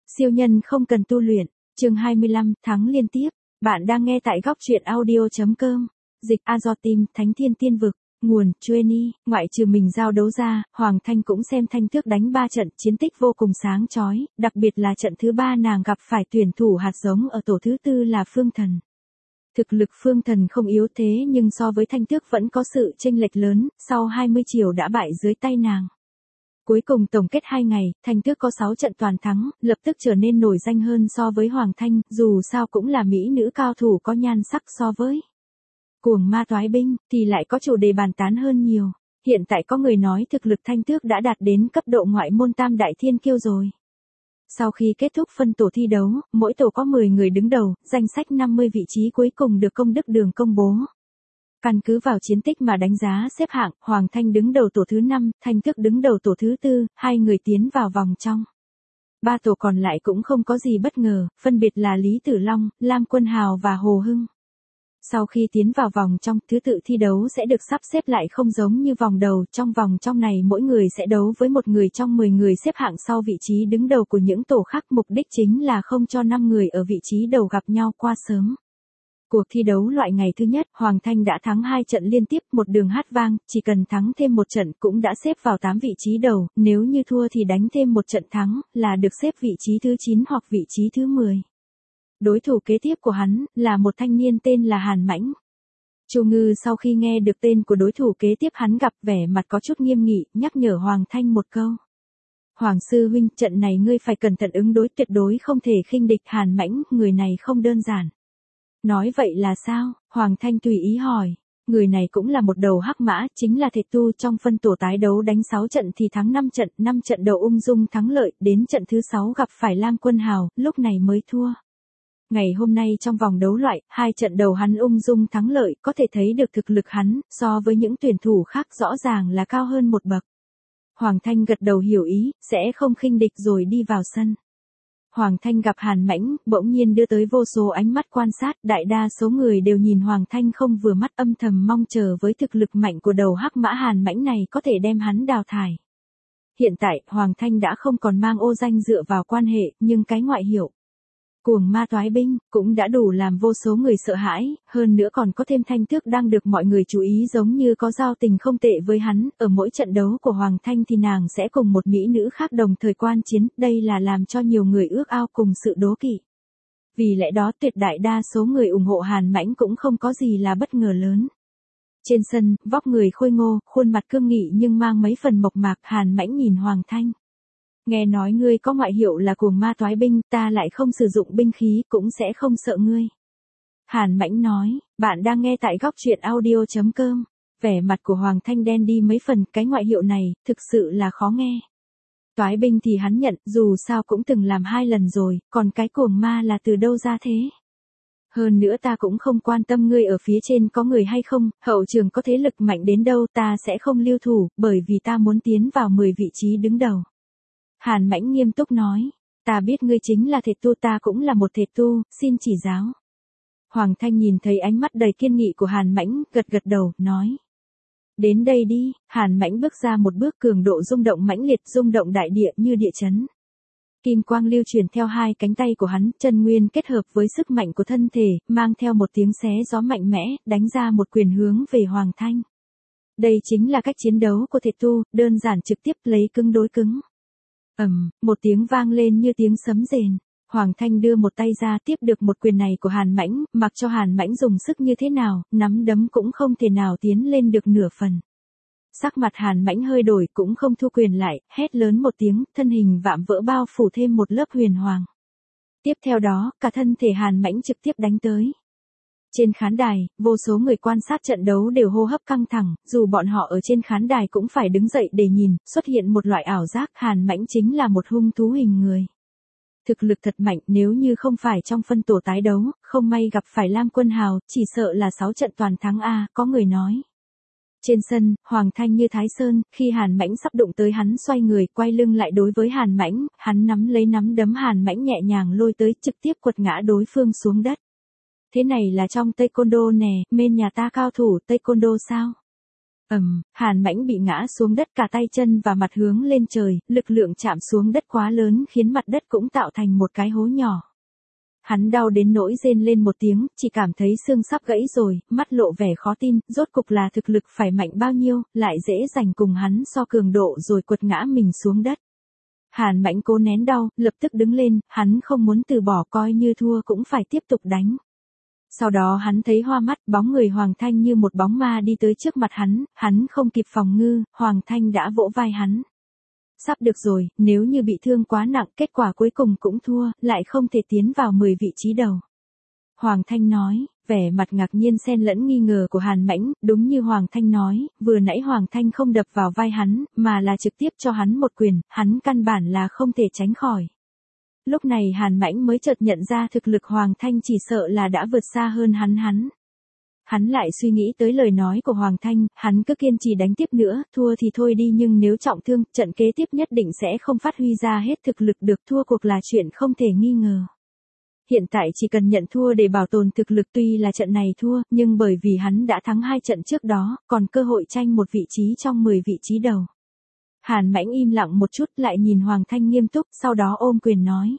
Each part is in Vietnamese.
Siêu nhân không cần tu luyện, chương 25, thắng liên tiếp. Bạn đang nghe tại góc truyện audio.com. Dịch Azotim, Thánh Thiên Tiên Vực. Nguồn, Chueni, ngoại trừ mình giao đấu ra, Hoàng Thanh cũng xem Thanh Tước đánh 3 trận, chiến tích vô cùng sáng chói, đặc biệt là trận thứ 3 nàng gặp phải tuyển thủ hạt giống ở tổ thứ 4 là Phương Thần. Thực lực Phương Thần không yếu thế nhưng so với Thanh Tước vẫn có sự chênh lệch lớn, sau 20 chiều đã bại dưới tay nàng. Cuối cùng tổng kết 2 ngày, Thanh Tước có 6 trận toàn thắng, lập tức trở nên nổi danh hơn so với Hoàng Thanh, dù sao cũng là mỹ nữ cao thủ có nhan sắc so với Cuồng Ma Toái Binh, thì lại có chủ đề bàn tán hơn nhiều. Hiện tại có người nói thực lực Thanh Tước đã đạt đến cấp độ ngoại môn tam đại thiên kiêu rồi. Sau khi kết thúc phân tổ thi đấu, mỗi tổ có 10 người đứng đầu, danh sách 50 vị trí cuối cùng được Công Đức Đường công bố. Căn cứ vào chiến tích mà đánh giá xếp hạng, Hoàng Thanh đứng đầu tổ thứ 5, Thanh Tước đứng đầu tổ thứ 4, hai người tiến vào vòng trong. 3 tổ còn lại cũng không có gì bất ngờ, phân biệt là Lý Tử Long, Lam Quân Hào và Hồ Hưng. Sau khi tiến vào vòng trong, thứ tự thi đấu sẽ được sắp xếp lại không giống như vòng đầu, trong vòng trong này mỗi người sẽ đấu với một người trong 10 người xếp hạng sau vị trí đứng đầu của những tổ khác, mục đích chính là không cho 5 người ở vị trí đầu gặp nhau qua sớm. Cuộc thi đấu loại ngày thứ nhất, Hoàng Thanh đã thắng 2 trận liên tiếp, một đường hát vang, chỉ cần thắng thêm một trận cũng đã xếp vào 8 vị trí đầu, nếu như thua thì đánh thêm một trận thắng, là được xếp vị trí thứ 9 hoặc vị trí thứ 10. Đối thủ kế tiếp của hắn, là một thanh niên tên là Hàn Mãnh. Chu Ngư sau khi nghe được tên của đối thủ kế tiếp hắn gặp, vẻ mặt có chút nghiêm nghị, nhắc nhở Hoàng Thanh một câu. Hoàng sư huynh, trận này ngươi phải cẩn thận ứng đối, tuyệt đối không thể khinh địch. Hàn Mãnh, người này không đơn giản. Nói vậy là sao? Hoàng Thanh tùy ý hỏi. Người này cũng là một đầu hắc mã, chính là thể tu, trong phân tổ tái đấu đánh 6 trận thì thắng 5 trận đầu ung dung thắng lợi, đến trận thứ 6 gặp phải Lam Quân Hào, lúc này mới thua. Ngày hôm nay trong vòng đấu loại, 2 trận đầu hắn ung dung thắng lợi, có thể thấy được thực lực hắn, so với những tuyển thủ khác rõ ràng là cao hơn một bậc. Hoàng Thanh gật đầu hiểu ý, sẽ không khinh địch rồi đi vào sân. Hoàng Thanh gặp Hàn Mãnh, bỗng nhiên đưa tới vô số ánh mắt quan sát, đại đa số người đều nhìn Hoàng Thanh không vừa mắt, âm thầm mong chờ với thực lực mạnh của đầu hắc mã Hàn Mãnh này có thể đem hắn đào thải. Hiện tại, Hoàng Thanh đã không còn mang ô danh dựa vào quan hệ, nhưng cái ngoại hiệu Cuồng Ma Toái Binh cũng đã đủ làm vô số người sợ hãi, hơn nữa còn có thêm Thanh Tước đang được mọi người chú ý giống như có giao tình không tệ với hắn, ở mỗi trận đấu của Hoàng Thanh thì nàng sẽ cùng một mỹ nữ khác đồng thời quan chiến, đây là làm cho nhiều người ước ao cùng sự đố kỵ. Vì lẽ đó tuyệt đại đa số người ủng hộ Hàn Mãnh cũng không có gì là bất ngờ lớn. Trên sân, vóc người khôi ngô, khuôn mặt cương nghị nhưng mang mấy phần mộc mạc, Hàn Mãnh nhìn Hoàng Thanh. Nghe nói ngươi có ngoại hiệu là Cuồng Ma Toái Binh, ta lại không sử dụng binh khí, cũng sẽ không sợ ngươi. Hàn Mãnh nói, bạn đang nghe tại góc truyện audio.com. Vẻ mặt của Hoàng Thanh đen đi mấy phần, cái ngoại hiệu này, thực sự là khó nghe. Toái binh thì hắn nhận, dù sao cũng từng làm 2 lần rồi, còn cái cuồng ma là từ đâu ra thế? Hơn nữa ta cũng không quan tâm ngươi ở phía trên có người hay không, hậu trường có thế lực mạnh đến đâu, ta sẽ không lưu thủ, bởi vì ta muốn tiến vào 10 vị trí đứng đầu. Hàn Mãnh nghiêm túc nói, ta biết ngươi chính là thể tu, ta cũng là một thể tu, xin chỉ giáo. Hoàng Thanh nhìn thấy ánh mắt đầy kiên nghị của Hàn Mãnh, gật gật đầu, nói. Đến đây đi. Hàn Mãnh bước ra một bước, cường độ rung động mãnh liệt, rung động đại địa như địa chấn. Kim quang lưu truyền theo 2 cánh tay của hắn, chân nguyên kết hợp với sức mạnh của thân thể, mang theo một tiếng xé gió mạnh mẽ, đánh ra một quyền hướng về Hoàng Thanh. Đây chính là cách chiến đấu của thể tu, đơn giản trực tiếp lấy cứng đối cứng. Một tiếng vang lên như tiếng sấm rền. Hoàng Thanh đưa một tay ra tiếp được một quyền này của Hàn Mãnh, mặc cho Hàn Mãnh dùng sức như thế nào, nắm đấm cũng không thể nào tiến lên được nửa phần. Sắc mặt Hàn Mãnh hơi đổi, cũng không thu quyền lại, hét lớn một tiếng, thân hình vạm vỡ bao phủ thêm một lớp huyền hoàng. Tiếp theo đó, cả thân thể Hàn Mãnh trực tiếp đánh tới. Trên khán đài, vô số người quan sát trận đấu đều hô hấp căng thẳng, dù bọn họ ở trên khán đài cũng phải đứng dậy để nhìn, xuất hiện một loại ảo giác, Hàn Mãnh chính là một hung thú hình người. Thực lực thật mạnh, nếu như không phải trong phân tổ tái đấu, không may gặp phải Lam Quân Hào, chỉ sợ là 6 trận toàn thắng a, có người nói. Trên sân, Hoàng Thanh như Thái Sơn, khi Hàn Mãnh sắp đụng tới hắn xoay người, quay lưng lại đối với Hàn Mãnh, hắn nắm lấy nắm đấm Hàn Mãnh nhẹ nhàng lôi tới, trực tiếp quật ngã đối phương xuống đất. Thế này là trong Taekwondo nè, bên nhà ta cao thủ Taekwondo sao? Hàn Mãnh bị ngã xuống đất, cả tay chân và mặt hướng lên trời, lực lượng chạm xuống đất quá lớn khiến mặt đất cũng tạo thành một cái hố nhỏ. Hắn đau đến nỗi rên lên một tiếng, chỉ cảm thấy xương sắp gãy rồi, mắt lộ vẻ khó tin, rốt cục là thực lực phải mạnh bao nhiêu, lại dễ giành cùng hắn so cường độ rồi quật ngã mình xuống đất. Hàn Mãnh cố nén đau, lập tức đứng lên, hắn không muốn từ bỏ, coi như thua cũng phải tiếp tục đánh. Sau đó hắn thấy hoa mắt, bóng người Hoàng Thanh như một bóng ma đi tới trước mặt hắn không kịp phòng ngư, Hoàng Thanh đã vỗ vai hắn. Sắp được rồi, nếu như bị thương quá nặng, kết quả cuối cùng cũng thua, lại không thể tiến vào 10 vị trí đầu. Hoàng Thanh nói, vẻ mặt ngạc nhiên xen lẫn nghi ngờ của Hàn Mãnh, đúng như Hoàng Thanh nói, vừa nãy Hoàng Thanh không đập vào vai hắn, mà là trực tiếp cho hắn một quyền, hắn căn bản là không thể tránh khỏi. Lúc này Hàn Mãnh mới chợt nhận ra thực lực Hoàng Thanh chỉ sợ là đã vượt xa hơn hắn. Hắn lại suy nghĩ tới lời nói của Hoàng Thanh, hắn cứ kiên trì đánh tiếp nữa, thua thì thôi đi nhưng nếu trọng thương, trận kế tiếp nhất định sẽ không phát huy ra hết thực lực được, thua cuộc là chuyện không thể nghi ngờ. Hiện tại chỉ cần nhận thua để bảo tồn thực lực, tuy là trận này thua, nhưng bởi vì hắn đã thắng 2 trận trước đó, còn cơ hội tranh một vị trí trong 10 vị trí đầu. Hàn Mãnh im lặng một chút, lại nhìn Hoàng Thanh nghiêm túc, sau đó ôm quyền nói.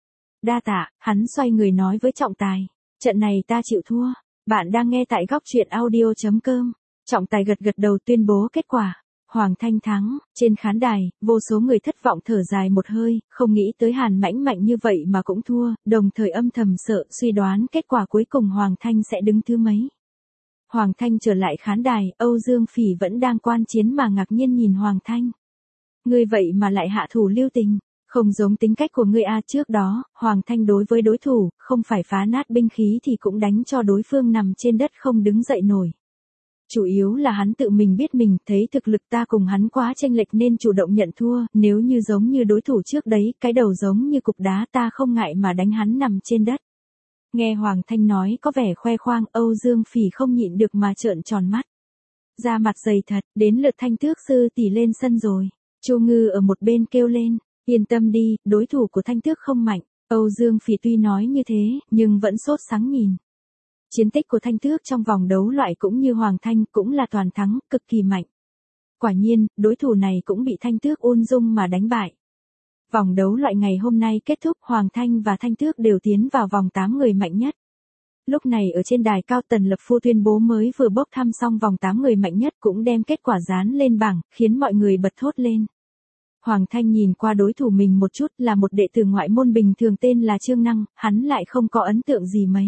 Đa tạ, hắn xoay người nói với trọng tài. Trận này ta chịu thua. Bạn đang nghe tại góc truyện audio.com. Trọng tài gật gật đầu tuyên bố kết quả. Hoàng Thanh thắng. Trên khán đài, vô số người thất vọng thở dài một hơi, không nghĩ tới Hàn Mãnh mạnh như vậy mà cũng thua, đồng thời âm thầm sợ, suy đoán kết quả cuối cùng Hoàng Thanh sẽ đứng thứ mấy. Hoàng Thanh trở lại khán đài, Âu Dương Phỉ vẫn đang quan chiến mà ngạc nhiên nhìn Hoàng Thanh. Ngươi vậy mà lại hạ thủ lưu tình, không giống tính cách của ngươi a. Trước đó, Hoàng Thanh đối với đối thủ, không phải phá nát binh khí thì cũng đánh cho đối phương nằm trên đất không đứng dậy nổi. Chủ yếu là hắn tự mình biết mình, thấy thực lực ta cùng hắn quá chênh lệch nên chủ động nhận thua, nếu như giống như đối thủ trước đấy, cái đầu giống như cục đá, ta không ngại mà đánh hắn nằm trên đất. Nghe Hoàng Thanh nói có vẻ khoe khoang, Âu Dương Phỉ không nhịn được mà trợn tròn mắt. Da mặt dày thật, đến lượt Thanh Tước sư tỷ lên sân rồi. Chu Ngư ở một bên kêu lên, yên tâm đi, đối thủ của Thanh Tước không mạnh. Âu Dương Phỉ tuy nói như thế, nhưng vẫn sốt sắng nhìn. Chiến tích của Thanh Tước trong vòng đấu loại cũng như Hoàng Thanh cũng là toàn thắng, cực kỳ mạnh. Quả nhiên, đối thủ này cũng bị Thanh Tước ung dung mà đánh bại. Vòng đấu loại ngày hôm nay kết thúc, Hoàng Thanh và Thanh Tước đều tiến vào vòng 8 người mạnh nhất. Lúc này ở trên đài cao, Tần Lập Phu tuyên bố mới vừa bốc thăm xong vòng 8 người mạnh nhất, cũng đem kết quả dán lên bảng, khiến mọi người bật thốt lên. Hoàng Thanh nhìn qua đối thủ mình một chút, là một đệ tử ngoại môn bình thường tên là Trương Năng, hắn lại không có ấn tượng gì mấy.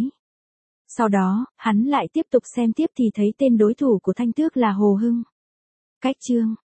Sau đó, hắn lại tiếp tục xem tiếp thì thấy tên đối thủ của Thanh Tước là Hồ Hưng. Cách Trương,